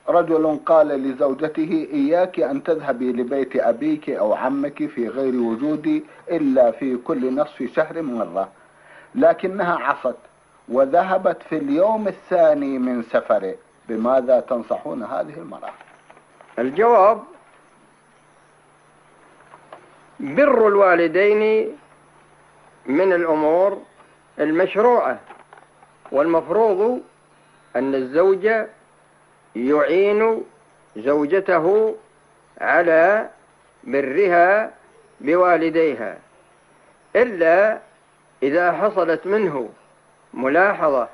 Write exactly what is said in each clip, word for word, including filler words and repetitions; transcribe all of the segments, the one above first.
رجل قال لزوجته: إياك أن تذهبي لبيت أبيك أو عمك في غير وجودي إلا في كل نصف شهر مرة، لكنها عصت وذهبت في اليوم الثاني من سفره. بماذا تنصحون هذه المرأة؟ الجواب: بر الوالدين من الأمور المشروعة، والمفروض أن الزوج يعين زوجته على برها بوالديها، إلا إذا حصلت منه ملاحظة،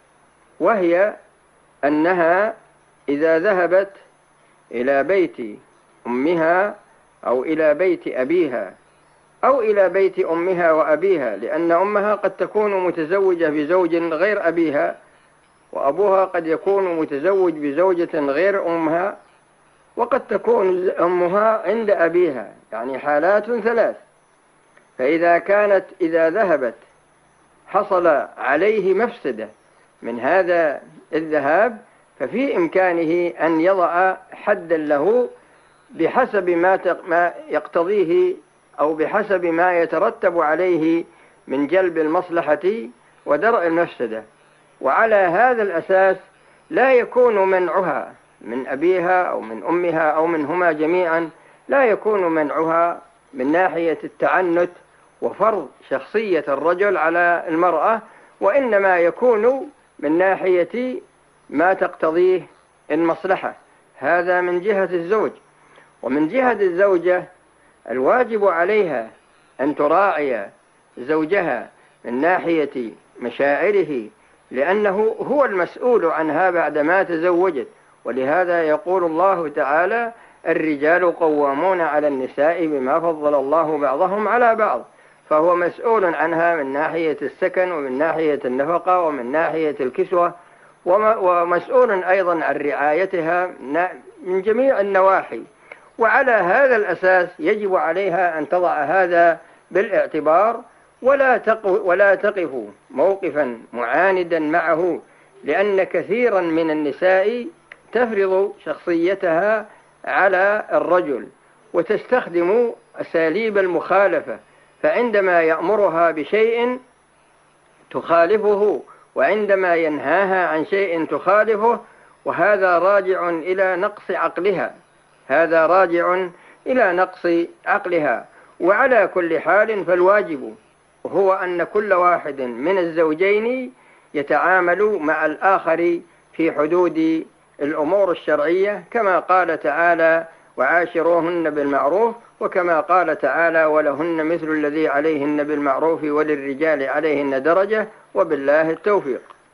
وهي أنها إذا ذهبت إلى بيت أمها أو إلى بيت أبيها أو إلى بيت أمها وأبيها، لأن أمها قد تكون متزوجة بزوج غير أبيها، وأبوها قد يكون متزوج بزوجة غير أمها، وقد تكون أمها عند أبيها، يعني حالات ثلاث. فإذا كانت إذا ذهبت حصل عليه مفسدة من هذا الذهاب، ففي إمكانه أن يضع حدا له بحسب ما يقتضيه أو بحسب ما يترتب عليه من جلب المصلحة ودرء المفسدة. وعلى هذا الأساس لا يكون منعها من أبيها أو من أمها أو منهما جميعا، لا يكون منعها من ناحية التعنت وفرض شخصية الرجل على المرأة، وإنما يكون من ناحية ما تقتضيه المصلحة. هذا من جهة الزوج. ومن جهة الزوجة الواجب عليها أن تراعي زوجها من ناحية مشاعره، لأنه هو المسؤول عنها بعدما تزوجت. ولهذا يقول الله تعالى: الرجال قوامون على النساء بما فضل الله بعضهم على بعض. فهو مسؤول عنها من ناحية السكن ومن ناحية النفقة ومن ناحية الكسوة، ومسؤول أيضا عن رعايتها من جميع النواحي. وعلى هذا الأساس يجب عليها أن تضع هذا بالاعتبار، ولا ولا تقف موقفا معاندا معه، لأن كثيرا من النساء تفرض شخصيتها على الرجل وتستخدم أساليب المخالفة، فعندما يأمرها بشيء تخالفه، وعندما ينهاها عن شيء تخالفه، وهذا راجع إلى نقص عقلها، هذا راجع إلى نقص عقلها. وعلى كل حال فالواجب هو أن كل واحد من الزوجين يتعامل مع الآخر في حدود الأمور الشرعية، كما قال تعالى: وعاشروهن بالمعروف، وكما قال تعالى: ولهن مثل الذي عليهن بالمعروف وللرجال عليهن درجة، وبالله التوفيق.